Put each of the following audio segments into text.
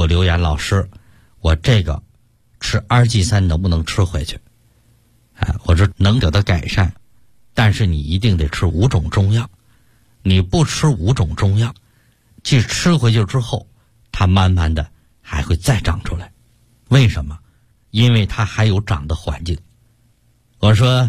我留言，老师，我这个吃2G3能不能吃回去？我说能得到改善，但是你一定得吃5种中药。你不吃5种中药，即吃回去之后，它慢慢的还会再长出来。为什么？因为它还有长的环境。我说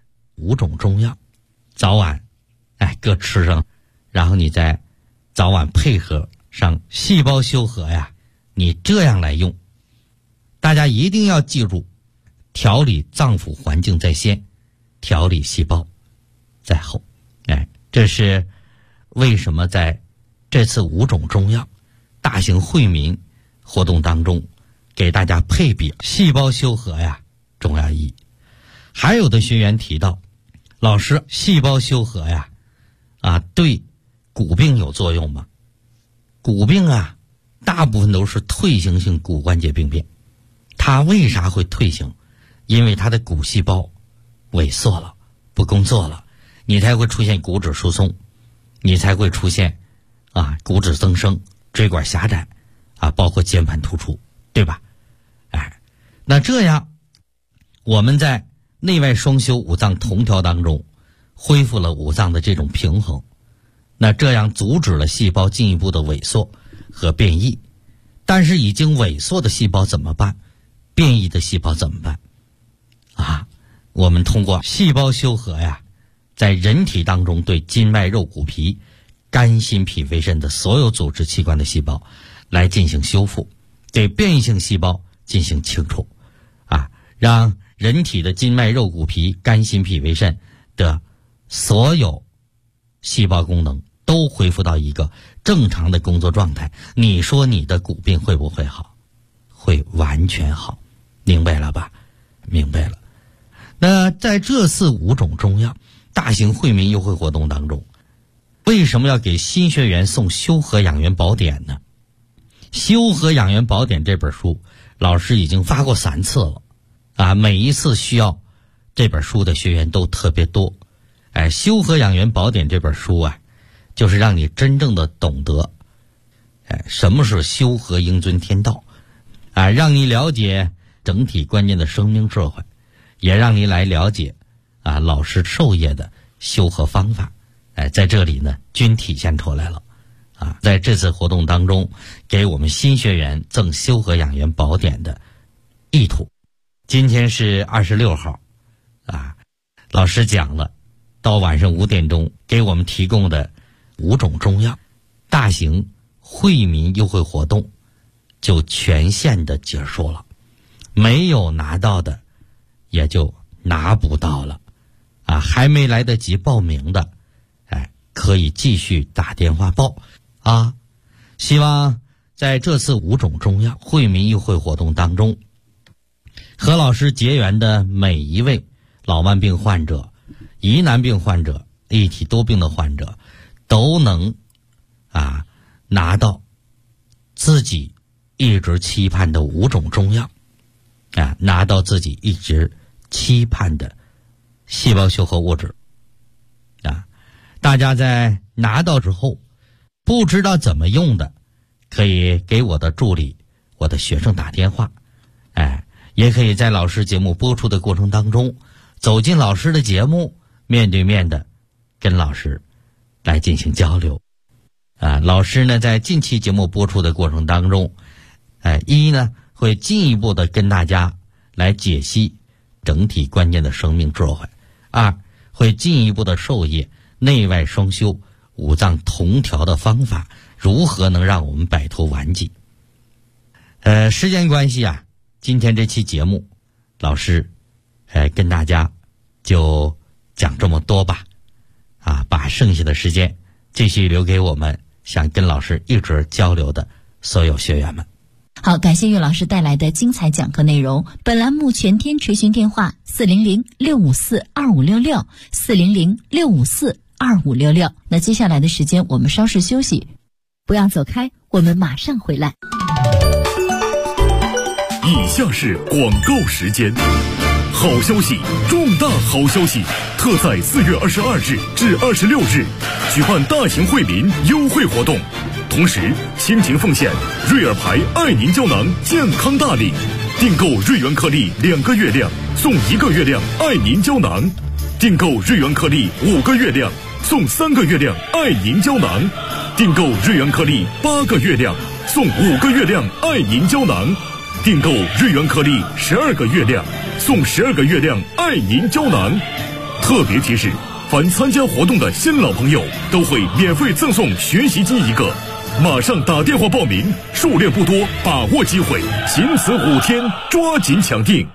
5种中药，早晚各吃上，然后你再早晚配合上细胞修和呀，你这样来用。大家一定要记住，调理脏腑环境在先，调理细胞在后。这是为什么在这次5种中药大型惠民活动当中，给大家配比细胞修和呀重要意义。还有的学员提到，老师，细胞修和呀对骨病有作用吗？骨病大部分都是退行性骨关节病变。它为啥会退行？因为它的骨细胞萎缩了，不工作了，你才会出现骨质疏松，你才会出现骨质增生、椎管狭窄包括肩盘突出，对吧？那这样我们在内外双修五脏同调当中恢复了五脏的这种平衡，那这样阻止了细胞进一步的萎缩和变异。但是已经萎缩的细胞怎么办？变异的细胞怎么办？我们通过细胞修和在人体当中对筋脉肉骨皮、肝心脾肺肾的所有组织器官的细胞来进行修复，对变异性细胞进行清除，让人体的筋脉肉骨皮、肝心脾肺肾的所有细胞功能都恢复到一个正常的工作状态。你说你的骨病会不会好？会完全好。明白了吧？明白了。那在这次5种中药大型惠民优惠活动当中，为什么要给新学员送修和养元宝典呢？修和养元宝典这本书老师已经发过3次了每一次需要这本书的学员都特别多。修和养元宝典这本书就是让你真正的懂得什么是修和应遵天道让你了解整体关键的生命智慧，也让你来了解老师授业的修和方法在这里呢均体现出来了在这次活动当中给我们新学员赠修和养元宝典的意图。今天是26号老师讲了到晚上5点钟给我们提供的5种中药大型惠民优惠活动就全线的结束了，没有拿到的也就拿不到了还没来得及报名的可以继续打电话报希望在这次5种中药惠民优惠活动当中，和老师结缘的每一位老慢病患者、疑难病患者、一体多病的患者都能拿到自己一直期盼的5种中药拿到自己一直期盼的细胞修和物质大家在拿到之后不知道怎么用的，可以给我的助理、我的学生打电话也可以在老师节目播出的过程当中走进老师的节目，面对面的跟老师来进行交流老师呢在近期节目播出的过程当中一呢会进一步的跟大家来解析整体关键的生命智慧；2会进一步的授业内外双修五脏同调的方法，如何能让我们摆脱顽疾。时间关系今天这期节目老师跟大家就讲这么多吧把剩下的时间继续留给我们想跟老师一直交流的所有学员们。 好，感谢岳老师带来的精彩讲课内容。本栏目全天垂询电话400-654-2566 400-654-2566。那接下来的时间我们稍事休息，不要走开，我们马上回来。 以下是广告时间。好消息，重大好消息！特在4月22日至26日举办大型惠民优惠活动， 同时，倾情奉献瑞尔牌爱您胶囊健康大礼，订购瑞元颗粒2个月量送1个月量爱您胶囊，订购瑞元颗粒5个月量送3个月亮爱您胶囊，订购瑞元颗粒8个月亮送5个月亮爱您胶囊，订购瑞元颗粒12个月亮送12个月亮爱您胶囊。特别提示，凡参加活动的新老朋友都会免费赠送学习机1个，马上打电话报名，数量不多，把握机会，仅此5天，抓紧抢订。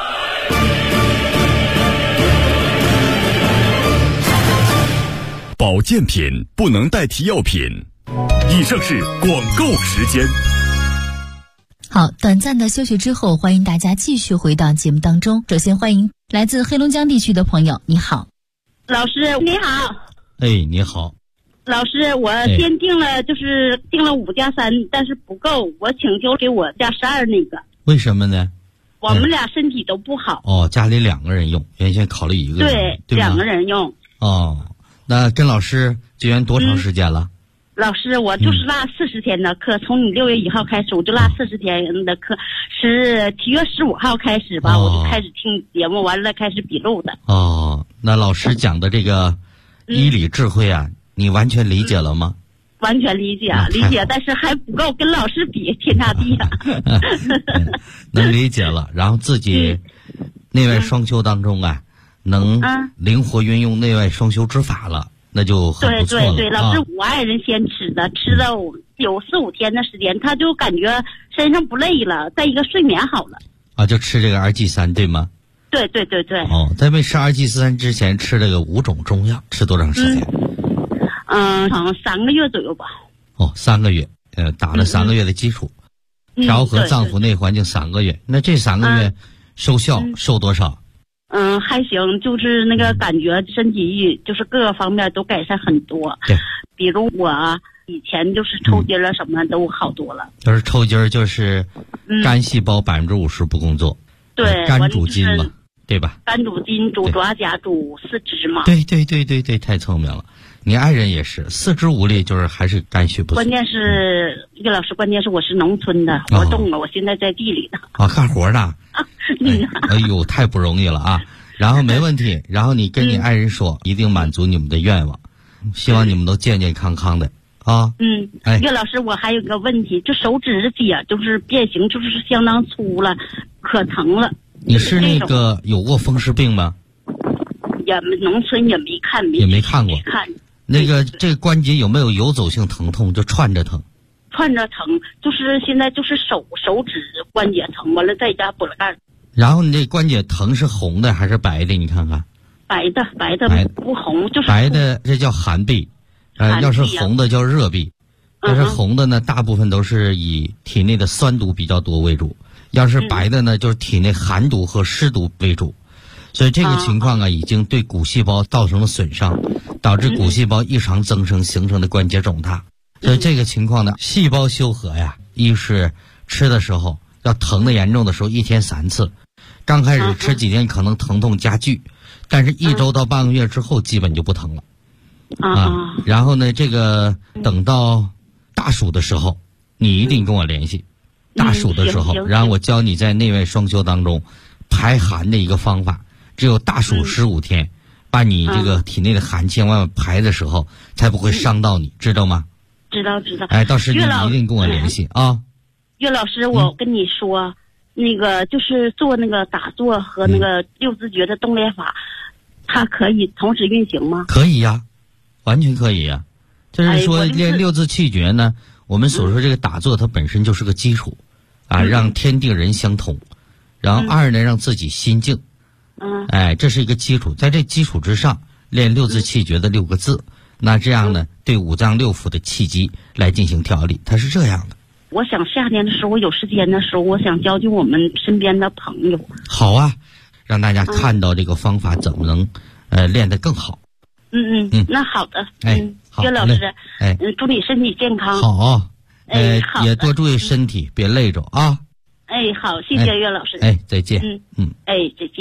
保健品不能代替药品。以上是广告时间。 好，短暂的休息之后，欢迎大家继续回到节目当中。首先欢迎来自黑龙江地区的朋友，你好。 老师你好。 哎，你好。 老师，我先订了，就是订了5+3，但是不够，我请求给我加12那个。 为什么呢？ 我们俩身体都不好。 哦，家里2个人用，原先考虑1个人，对 2个人用。 哦，那跟老师结缘多长时间了？ 老师，我就是拉40天的课，从你6月1号开始，我就拉40天的课，是7月15号开始吧，我就开始听节目，完了开始笔录的。 哦，那老师讲的这个医理智慧啊，你完全理解了吗？ 完全理解，但是还不够，跟老师比天差地啊。 能理解了，然后自己内外双修当中啊，能灵活运用内外双修之法了。那就很不错了。 对，老师，我爱人先吃的，吃了有4、5天的时间，他就感觉身上不累了，再一个睡眠好了。 啊，就吃这个RG3对吗？ 对。 哦，在没吃RG3之前吃这个5种中药，吃多长时间？ 好像3个月左右吧。 哦，3个月，打了3个月的基础，调和脏腑内环境3个月。那这3个月收效收多少？ 还行，就是那个感觉身体就是各个方面都改善很多。 对， 比如我以前就是抽筋了，什么都好多了。 就是抽筋就是肝细胞50%不工作。 对， 肝主筋嘛，对吧？ 肝主筋，主爪甲，主四肢嘛。 对，太聪明了。你爱人也是四肢无力，就是还是肝血不足。 关键是叶老师，关键是我是农村的，我动了，我现在在地里呢。 啊，干活呢。哎呦，太不容易了啊！然后没问题，然后你跟你爱人说，一定满足你们的愿望，希望你们都健健康康的啊。叶老师，我还有个问题，这手指节就是变形，就是相当粗了，可疼了。 你是那个有过风湿病吗？ 农村也没看， 也没看过。那个这个关节有没有游走性疼痛？就串着疼。 串着疼，就是现在就是手指关节疼，完了再加脖子盖。 然后你这关节疼是红的还是白的？你看看。 白的不红，就是白的，这叫寒痹。要是红的叫热痹。要是红的呢，大部分都是以体内的酸毒比较多为主。要是白的呢，就是体内寒毒和湿毒为主。所以这个情况啊，已经对骨细胞造成了损伤，导致骨细胞异常增生，形成的关节肿大。所以这个情况呢，细胞修和呀，一是吃的时候要疼的严重的时候1天3次，刚开始吃几天可能疼痛加剧，但是1周到半个月之后基本就不疼了。然后呢，这个等到大暑的时候，你一定跟我联系。大暑的时候，然后我教你在内外双修当中排寒的一个方法。只有大暑15天，把你这个体内的寒气慢慢排的时候，才不会伤到你，知道吗？ 知道。 哎，到时你一定跟我联系啊。 岳老师，我跟你说，那个就是做那个打坐和那个六字诀的动练法，它可以同时运行吗？ 可以呀，完全可以呀。就是说练六字气诀呢，我们所说这个打坐，它本身就是个基础啊，让天地人相通，然后二呢，让自己心静。这是一个基础，在这基础之上练六字气诀的6个字，那这样呢，对五脏六腑的气机来进行调理，它是这样的。 我想夏天的时候，我有时间的时候，我想教我们身边的朋友。 好啊，让大家看到这个方法怎么能练得更好。 那好的。 好， 岳老师，祝你身体健康。 好， 好， 也多注意身体，别累着啊。 好，谢谢岳老师。 再见。 再见。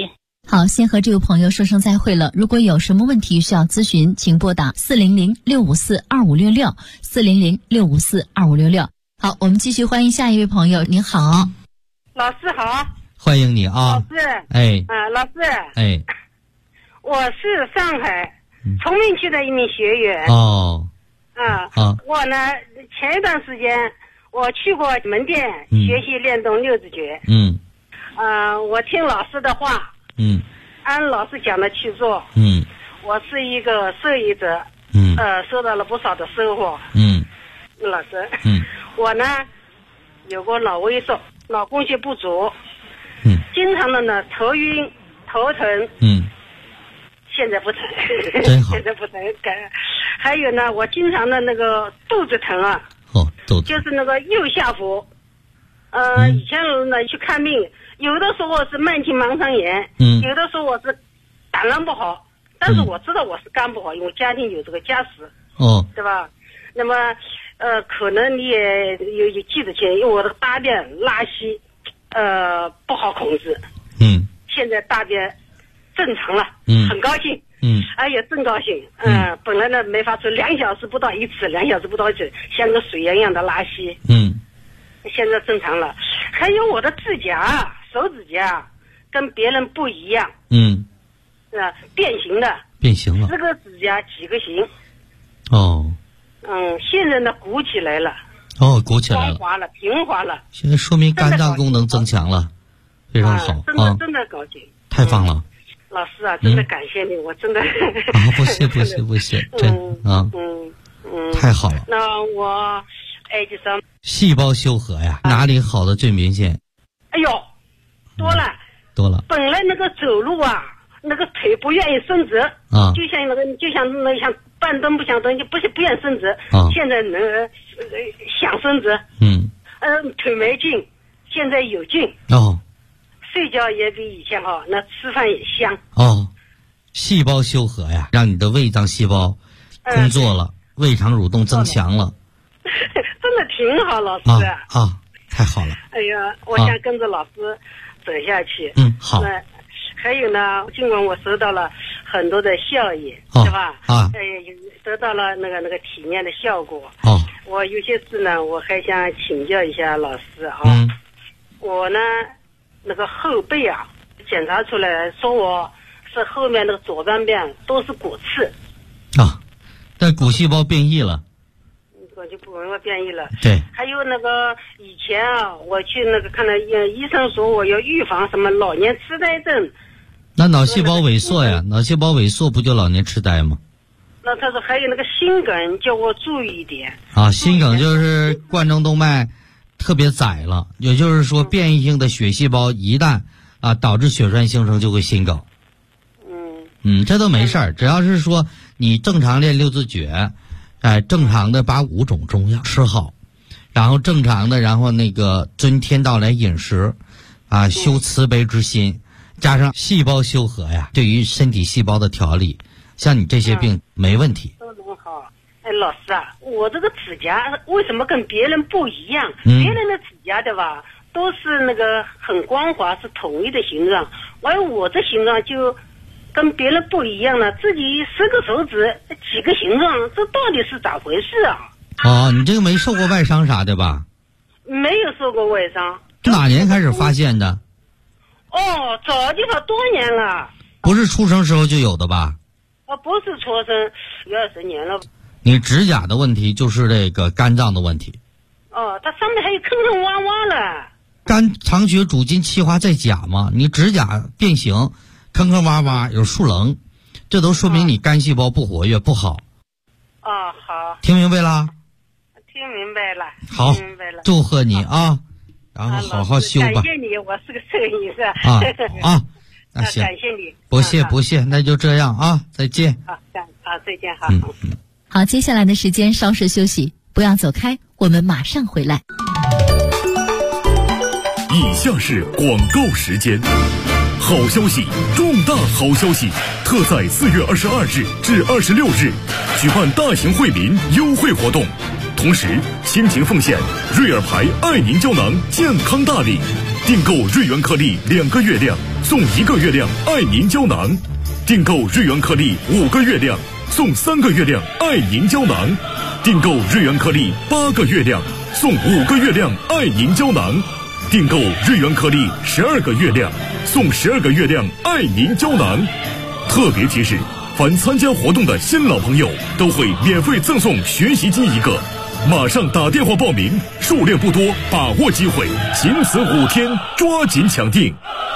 好，先和这位朋友说声再会了。如果有什么问题需要咨询，请拨打400-654-2566，400-654-2566。好，我们继续欢迎下一位朋友。您好， 老师好， 欢迎你啊！ 老师，老师，我是上海崇明区的一名学员。我呢，前一段时间我去过门店学习练动六字诀。我听老师的话。按老师讲的去做。我是一个受益者。收到了不少的收获。老师。我呢，有过脑萎缩，脑供血不足。经常的呢头晕头疼。现在不疼。 真好。 现在不疼。还有呢，我经常的那个肚子疼啊。 肚子。 就是那个右下腹。以前呢去看病。有的时候是慢性盲肠炎，有的时候我是胆囊不好，但是我知道我是肝不好，因为家庭有这个家史，对吧？那么，可能你也有记得清，因为我的大便拉稀，不好控制，现在大便正常了，很高兴，哎呀，真高兴，本来呢没法出，2小时不到一次，2小时不到一次，像个水一样的拉稀，现在正常了。还有我的指甲。手指甲跟别人不一样，变形了，10个指甲几个形，现在呢鼓起来了， 鼓起来了， 光滑了，平滑了， 现在说明肝脏功能增强了，非常好， 真的高兴， 太棒了， 老师啊，真的感谢你，我真的不谢，真太好了。 那我就说细胞修和呀，哪里好的最明显？ 哎呦。多了。本来那个走路啊，那个腿不愿意伸直，就像像半蹲不想蹲，就不愿意伸直。现在能想伸直。腿没劲，现在有劲。睡觉也比以前好，那吃饭也香。 细胞修和呀，让你的胃脏细胞工作了，胃肠蠕动增强了。 真的挺好，老师。 太好了。 哎呀，我想跟着老师走下去。 好。 还有呢，尽管我收到了很多的效益，是吧？得到了那个体验的效果。我有些事呢，我还想请教一下老师啊。我呢，那个后背啊，检查出来说我是后面那个左半边都是骨刺。 但骨细胞变异了。 就不能够变异了。 对。 还有那个以前啊，我去那个看了医生说我要预防什么老年痴呆症。 那脑细胞萎缩呀，脑细胞萎缩不就老年痴呆吗？ 那他说还有那个心梗，叫我注意一点。 心梗就是冠状动脉特别窄了，也就是说变异性的血细胞一旦导致血栓形成就会心梗。这都没事儿，只要是说你正常练六字诀。正常的把5种中药吃好，然后正常的，然后那个遵天道来饮食，修慈悲之心，加上细胞修和呀，对于身体细胞的调理，像你这些病没问题。 都很好。老师啊，我这个指甲为什么跟别人不一样？别人的指甲对吧，都是那个很光滑，是统一的形状，而我这形状就。跟别人不一样了，自己10个手指几个形状，这到底是咋回事啊？ 你这个没受过外伤啥的吧？ 没有受过外伤。 哪年开始发现的？ 早就好多年了。 不是出生时候就有的吧？ 不是出生20年了。 你指甲的问题就是这个肝脏的问题。 它上面还有坑坑洼洼了。 肝藏血主筋气化在甲嘛，你指甲变形。坑坑洼洼有树棱，这都说明你肝细胞不活跃不好。 好。 听明白了？ 听明白了。 好， 听明白了。 祝贺你啊，然后好好修吧。 感谢你，我是个摄影师。 那行。 感谢你。 不谢，那就这样啊，再见。 再见哈。 好，接下来的时间稍事休息，不要走开，我们马上回来。 以下是广告时间。好消息，重大好消息！特在4月22日至26日举办大型惠民优惠活动，同时倾情奉献瑞尔牌爱宁胶囊健康大礼，订购瑞元颗粒2个月亮送1个月亮爱凝胶囊。订购瑞元颗粒5个月亮送3个月亮爱凝胶囊。订购瑞元颗粒8个月亮送5个月亮爱凝胶囊。订购瑞元颗粒12个月亮送12个月亮爱凝胶囊。特别提示，凡参加活动的新老朋友都会免费赠送学习机1个。马上打电话报名，数量不多，把握机会，仅此5天，抓紧抢订。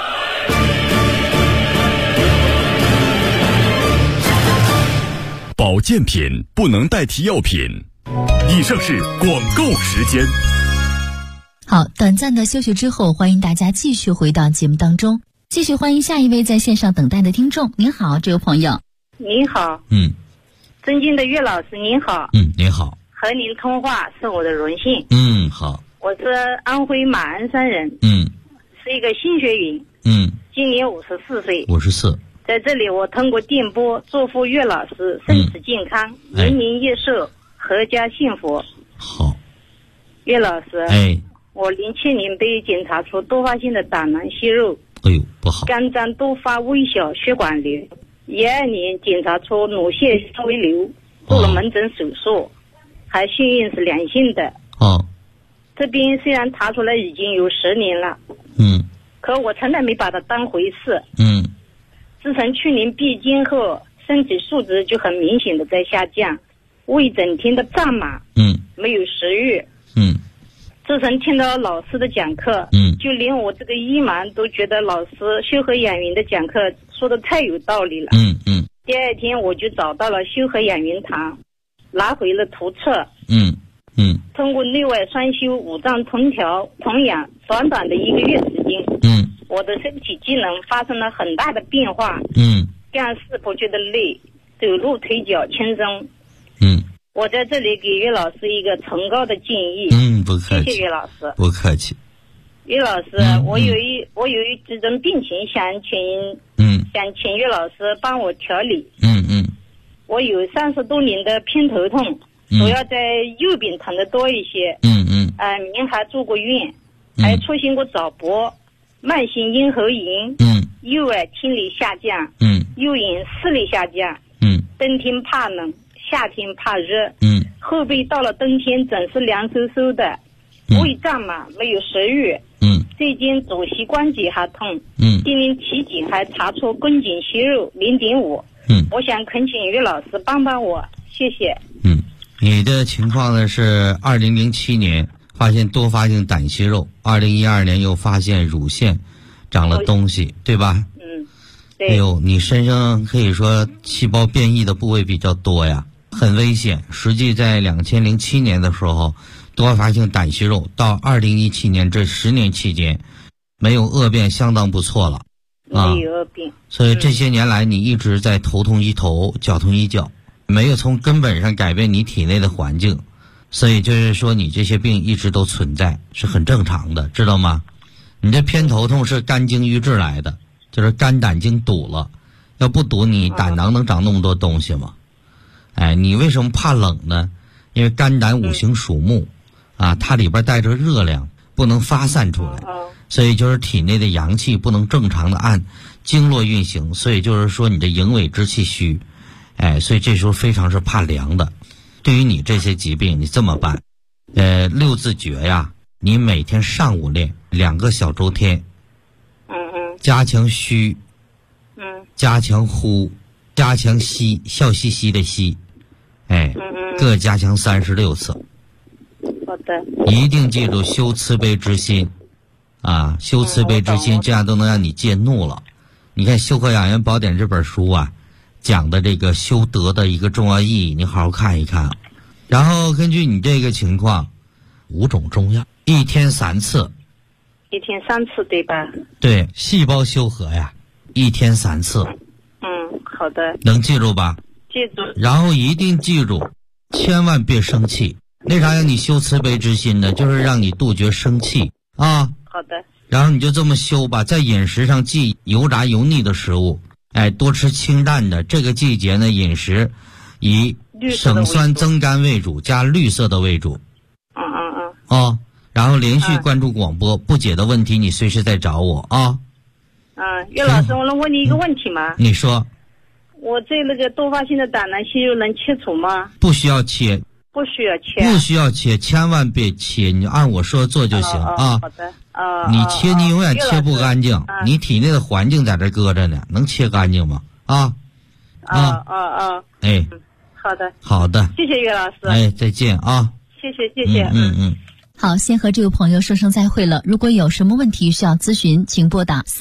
保健品不能代替药品。 以上是广告时间。 好，短暂的休息之后，欢迎大家继续回到节目当中，继续欢迎下一位在线上等待的听众。您好，这位朋友。 您好。尊敬的岳老师您好。 您好。 和您通话是我的荣幸。 好。 我是安徽马鞍山人。是一个新学员。今年54岁。 54。 在这里我通过电波祝福岳老师身体健康，年年益寿，阖家幸福。 好。 岳老师。我07年被检查出多发性的胆囊息肉。 不好。 肝脏多发微小血管瘤。12年检查出乳腺稍微瘤，做了门诊手术，还幸运是良性的。这边虽然查出来已经有10年了，可我从来没把它当回事。自从去年闭经后，身体素质就很明显的在下降，胃整天的胀满，没有食欲。自从听到老师的讲课，就连我这个医盲都觉得老师修和养元的讲课说的太有道理了。第2天我就找到了修和养元堂，拿回了图册。通过内外双修5脏同调同养，短短的1个月时间，我的身体机能发生了很大的变化。干事不觉得累，走路腿脚轻松。我在这里给岳老师一个崇高的建议。 不客气。 谢谢岳老师。 不客气。 岳老师，我有几种病情想请岳老师帮我调理。我有30多年的偏头痛，主要在右边疼的多一些。您还住过院，还出现过早搏、慢性咽喉炎，右耳听力下降，右眼视力下降，冬天怕冷，夏天怕热，后背到了冬天总是凉飕飕的，胃胀满，没有食欲。最近左膝关节还痛。今年体检还查出宫颈息肉0.5。我想恳请岳老师帮帮我，谢谢。 你的情况呢是2007年发现多发性胆息肉，2012年又发现乳腺长了东西，对吧？ 对。 你身上可以说细胞变异的部位比较多呀，很危险。实际在2007年的时候，多发性胆息肉到2017年这10年期间，没有恶变，相当不错了。 没有恶变。 所以这些年来你一直在头痛医头，脚痛医脚，没有从根本上改变你体内的环境，所以就是说你这些病一直都存在，是很正常的，知道吗？你这偏头痛是肝经郁滞来的，就是肝胆经堵了，要不堵你胆囊能长那么多东西吗？你为什么怕冷呢？因为肝胆五行属木它里边带着热量，不能发散出来，所以就是体内的阳气不能正常的按经络运行，所以就是说你的营卫之气虚，所以这时候非常是怕凉的。对于你这些疾病，你这么办，6字诀呀，你每天上午练2个小周天，加强虚，加强呼，加强吸，笑嘻嘻的吸，各加强36次。 好的。 一定记住修慈悲之心修慈悲之心，这样都能让你戒怒了。你看《修和养元宝典》这本书讲的这个修德的一个重要意义，你好好看一看。然后根据你这个情况，5种中药，1天3次。 1天3次对吧？ 对，细胞修和呀，1天3次。 好的。 能记住吧？ 记住。 然后一定记住，千万别生气。为啥让你修慈悲之心呢？就是让你杜绝生气好的。 然后你就这么修吧，在饮食上忌油炸油腻的食物，多吃清淡的。这个季节呢，饮食以省酸增甘为主，加绿色的为主。然后连续关注广播，不解的问题你随时再找我岳老师，我能问你一个问题吗？ 你说。 我那个多发性的胆囊息肉能切除吗？ 不需要切。 不需要切。 不需要切，千万别切，你按我说做就行啊。 好的。 你切，你永远切不干净，你体内的环境在这搁着呢，能切干净吗？啊。哎。 好的。 好的。 谢谢岳老师。 哎，再见啊。 谢谢。 好，先和这位朋友说声再会了。如果有什么问题需要咨询，请拨打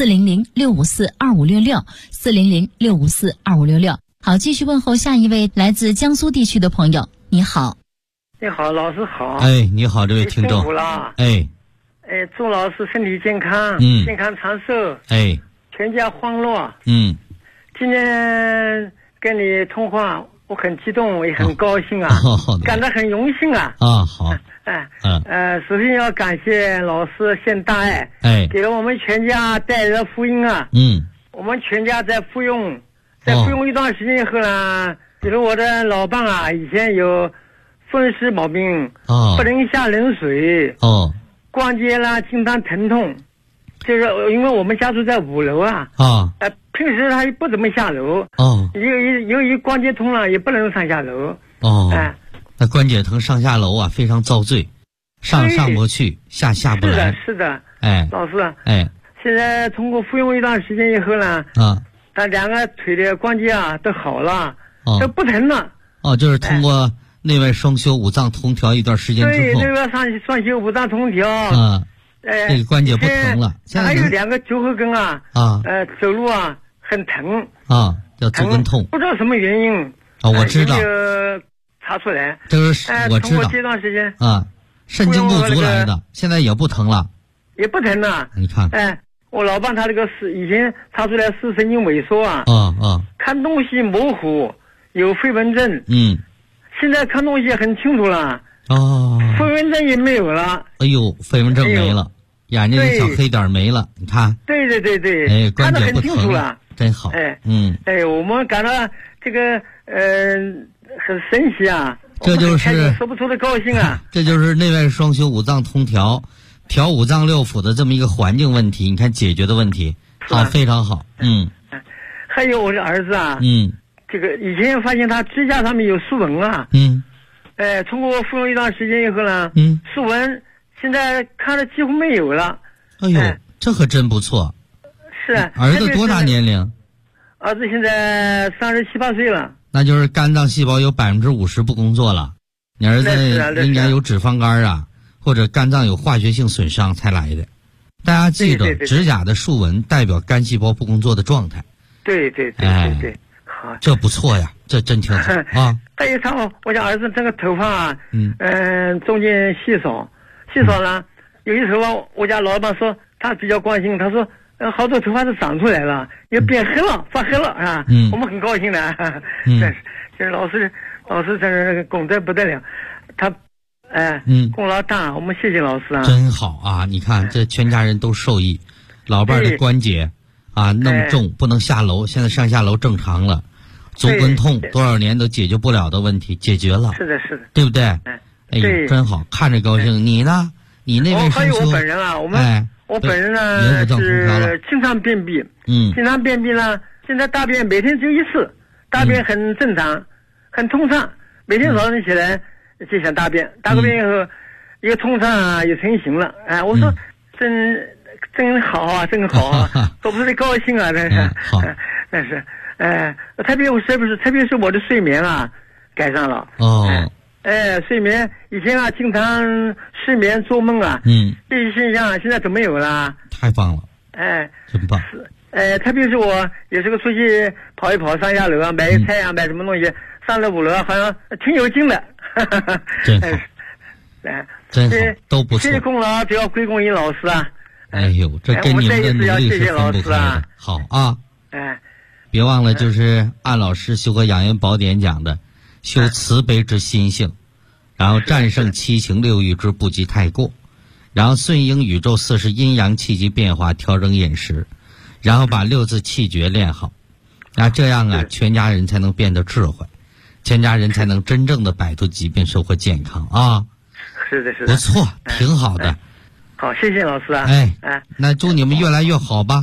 400-654-2566，400-654-2566。好，继续问候下一位来自江苏地区的朋友。你好。 你好，老师好。 哎，你好，这位听众。 辛苦了。祝老师身体健康，健康长寿。全家欢乐。今天跟你通话，我很激动，也很高兴啊，感到很荣幸啊。 好。 首先要感谢老师现大爱，给了我们全家带来了福音啊。我们全家在服用一段时间以后呢，比如我的老伴啊，以前有风湿毛病，不能下冷水，关节啦经常疼痛，就是因为我们家住在5楼啊，平时他也不怎么下楼，由于关节痛了也不能上下楼。 那关节疼上下楼啊非常遭罪，上不去，下不来。 是的。老师。现在通过服用一段时间以后呢，他两个腿的关节啊都好了，都不疼了。 就是通过内外双修五脏同调一段时间之后， 对，内外双修五脏同调， 这个关节不疼了。现在还有2个脚后跟啊，走路啊很疼叫足跟痛， 不知道什么原因我知道。 查出来， 这是我知道。 通过这段时间肾精不足来的，现在也不疼了， 也不疼了。 你看， 我老伴他这个以前查出来是神经萎缩啊，看东西模糊，有飞蚊症。现在看东西很清楚了。飞蚊症也没有了。哎呦， 飞蚊症没了，眼睛的小黑点没了，你看。 对，看得很清楚了， 真好。 我们感到这个很神奇啊， 这就是说不出的高兴啊。 这就是内外双修五脏通调，调五脏六腑的这么一个环境问题，你看解决的问题好，非常好。 还有我的儿子啊，这个以前发现他指甲上面有竖纹啊，通过服用一段时间以后呢，竖纹现在看着几乎没有了。 哎呦，这可真不错。 是。 儿子多大年龄？ 儿子现在37、8岁了。 那就是肝脏细胞有50%不工作了，你儿子应该有脂肪肝啊，或者肝脏有化学性损伤才来的。大家记得，指甲的竖纹代表肝细胞不工作的状态。 对，好， 这不错呀，这真挺好啊。 再一看我家儿子这个头发啊，中间稀少了，有些头发我家老板说他比较关心，他说好多头发都长出来了，也变黑了，发黑了啊！我们很高兴的，这老师真是功德不得了，他功劳大，我们谢谢老师啊！ 真好啊！你看这全家人都受益，老伴的关节那么重不能下楼，现在上下楼正常了，足跟痛多少年都解决不了的问题解决了， 是的， 对不对？哎呦，真好，看着高兴。你呢？你那位还有我本人啊，我本人呢是经常便秘，经常便秘呢，现在大便每天就1次，大便很正常，很通畅，每天早上起来就想大便，大个便以后又通畅啊，又成型了。我说真好啊，真好啊，说不出的高兴啊，真是。但是特别是我的睡眠啊改善了。睡眠以前啊经常失眠做梦啊，这些现象现在都没有了。 太棒了。真棒。 特别是我有时候出去跑一跑上下楼啊，买个菜啊，买什么东西，上了5楼好像挺有劲的。 真好。真好，都不错。 这些功劳都要归功于老师啊。 哎呦，这跟你们的努力是分不开的。好啊。别忘了，就是按老师修个养颜宝典讲的，修慈悲之心性，然后战胜七情六欲之不及太过，然后顺应宇宙40阴阳气机变化，调整饮食，然后把6字气诀练好，那这样啊，全家人才能变得智慧，全家人才能真正的摆脱疾病，收获健康啊。 是的， 不错，挺好的。 好，谢谢老师啊。 那祝你们越来越好吧。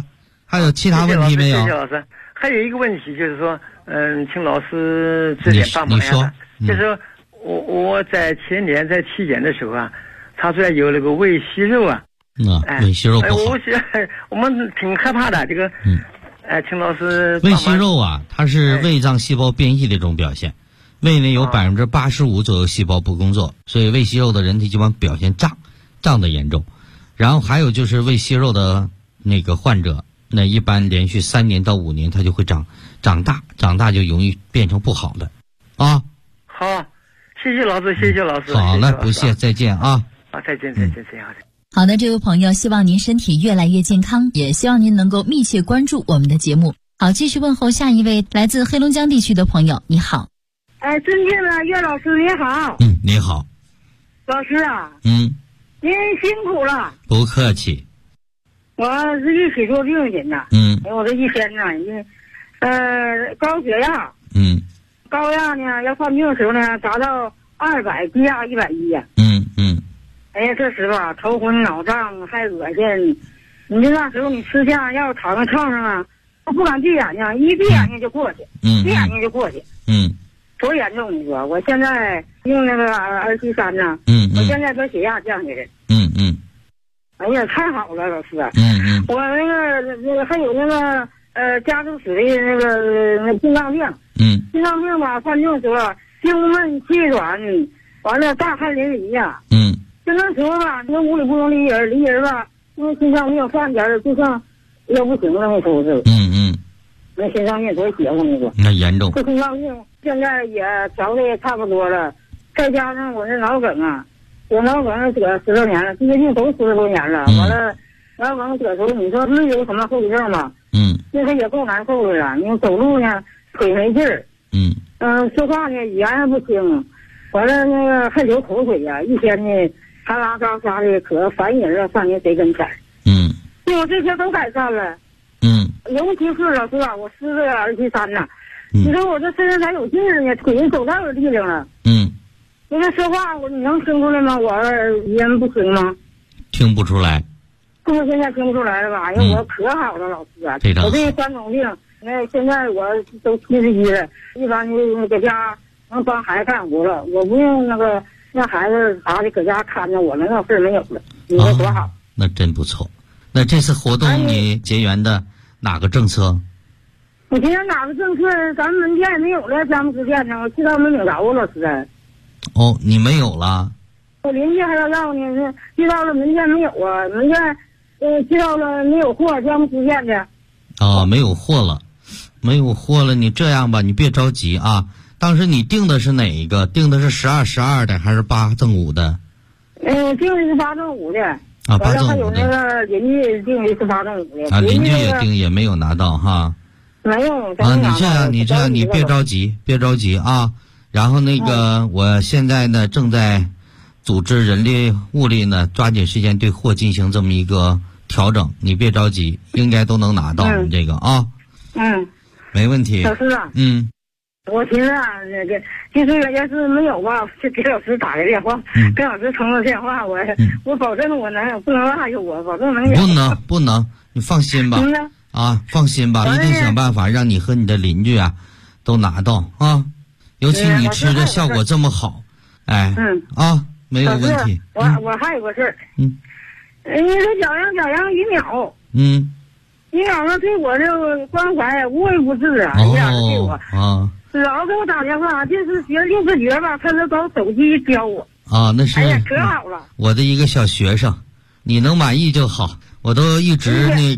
还有其他问题没有？ 谢谢老师。还有一个问题就是说，请老师指点帮忙一下。就是说我在前年在体检的时候啊，查出来有那个胃息肉啊。 胃息肉不好。 我们挺害怕的这个。请老师。 胃息肉啊，它是胃脏细胞变异的一种表现。胃内有85%左右细胞不工作，所以胃息肉的人体基本表现胀的严重。然后还有就是胃息肉的那个患者，那一般连续3年到5年，它就会长大就容易变成不好的啊。 好，谢谢老师，谢谢老师。 好了，不谢，再见啊。 再见。 好的，这位朋友，希望您身体越来越健康，也希望您能够密切关注我们的节目。好，继续问候下一位来自黑龙江地区的朋友，你好。 尊敬的岳老师你好。 你好。 老师啊。 您辛苦了。 不客气。 我是一起做病去呢。我这一天呢，高血压。高压呢，要犯病的时候呢，达到200，低压110呀。哎呀，这时吧，头昏脑胀还恶心。你这那时候你吃下要躺在炕上啊，我不敢闭眼睛，一闭眼睛就过去。闭眼睛就过去。多严重你说？我现在用那个273呢。我现在把血压降下来。哎呀，太好了，老师。我那个还有那个家族史的那心脏病。心脏病吧，犯病时候胸闷气短，完了大汗淋漓呀。就那时候吧，那屋里不能离人吧，因为心脏病犯点就像要不行了那时候是。那心脏病多邪乎你说？ 那严重。 这心脏病现在也调的也差不多了，再加上我这脑梗啊，我脑梗得10多年了，这些病都10多年了。完了，脑梗得时候，你说是有什么后遗症吗？那个也够难受的了。你走路呢，腿没劲儿。说话呢，语言还不清。完了那个还流口水呀，一天呢哈拉嘎嘎的，可烦人了，上人谁跟前？我这些都改善了。尤其是老师啊，我吃这273呢。你说我这身上咋有劲儿呢？腿走道有力量了。你这说话你能听出来吗？我语言不清吗？ 听不出来。 现在听不出来了吧？哎呀，我可好了，老师啊！我这3种病，那现在我都71了，一般就搁家能帮孩子干活了，我不用那个让孩子啥的搁家看着我，那事儿没有了。你说多好？ 那真不错。那这次活动你结缘的哪个政策？ 我觉得哪个政策咱们门店没有了，咱们支店呢，我知道没领着啊，老师。 你没有了？ 我邻居还要呢，知道了门店没有啊，门店知道了没有货，咱们支店的。 没有货了，你这样吧，你别着急啊。当时你订的是哪一个？订的是12的还是8赠5的？ 订的是8赠5的。 8赠5的。 还有那个邻居订的是8赠5的。 邻居也订也没有拿到哈。 没有。 你这样，你别着急啊。然后那个，我现在呢正在组织人力物力呢，抓紧时间对货进行这么一个调整。你别着急，应该都能拿到你这个啊。没问题。 老师啊。我寻思啊，就是要是没有吧，就给老师打个电话，跟老师通个电话，我保证我能，不能落下我，保证能有。 不能，你放心吧。放心吧，一定想办法让你和你的邻居啊都拿到啊。尤其你吃的效果这么好，没有问题。 我还有个事儿。你说小杨于淼。于淼呢对我这个关怀无微不至啊，对我老给我打电话，就是学六字诀吧，他是找手机教我。 那是。 哎呀，可好了。 我的一个小学生，你能满意就好。我都一直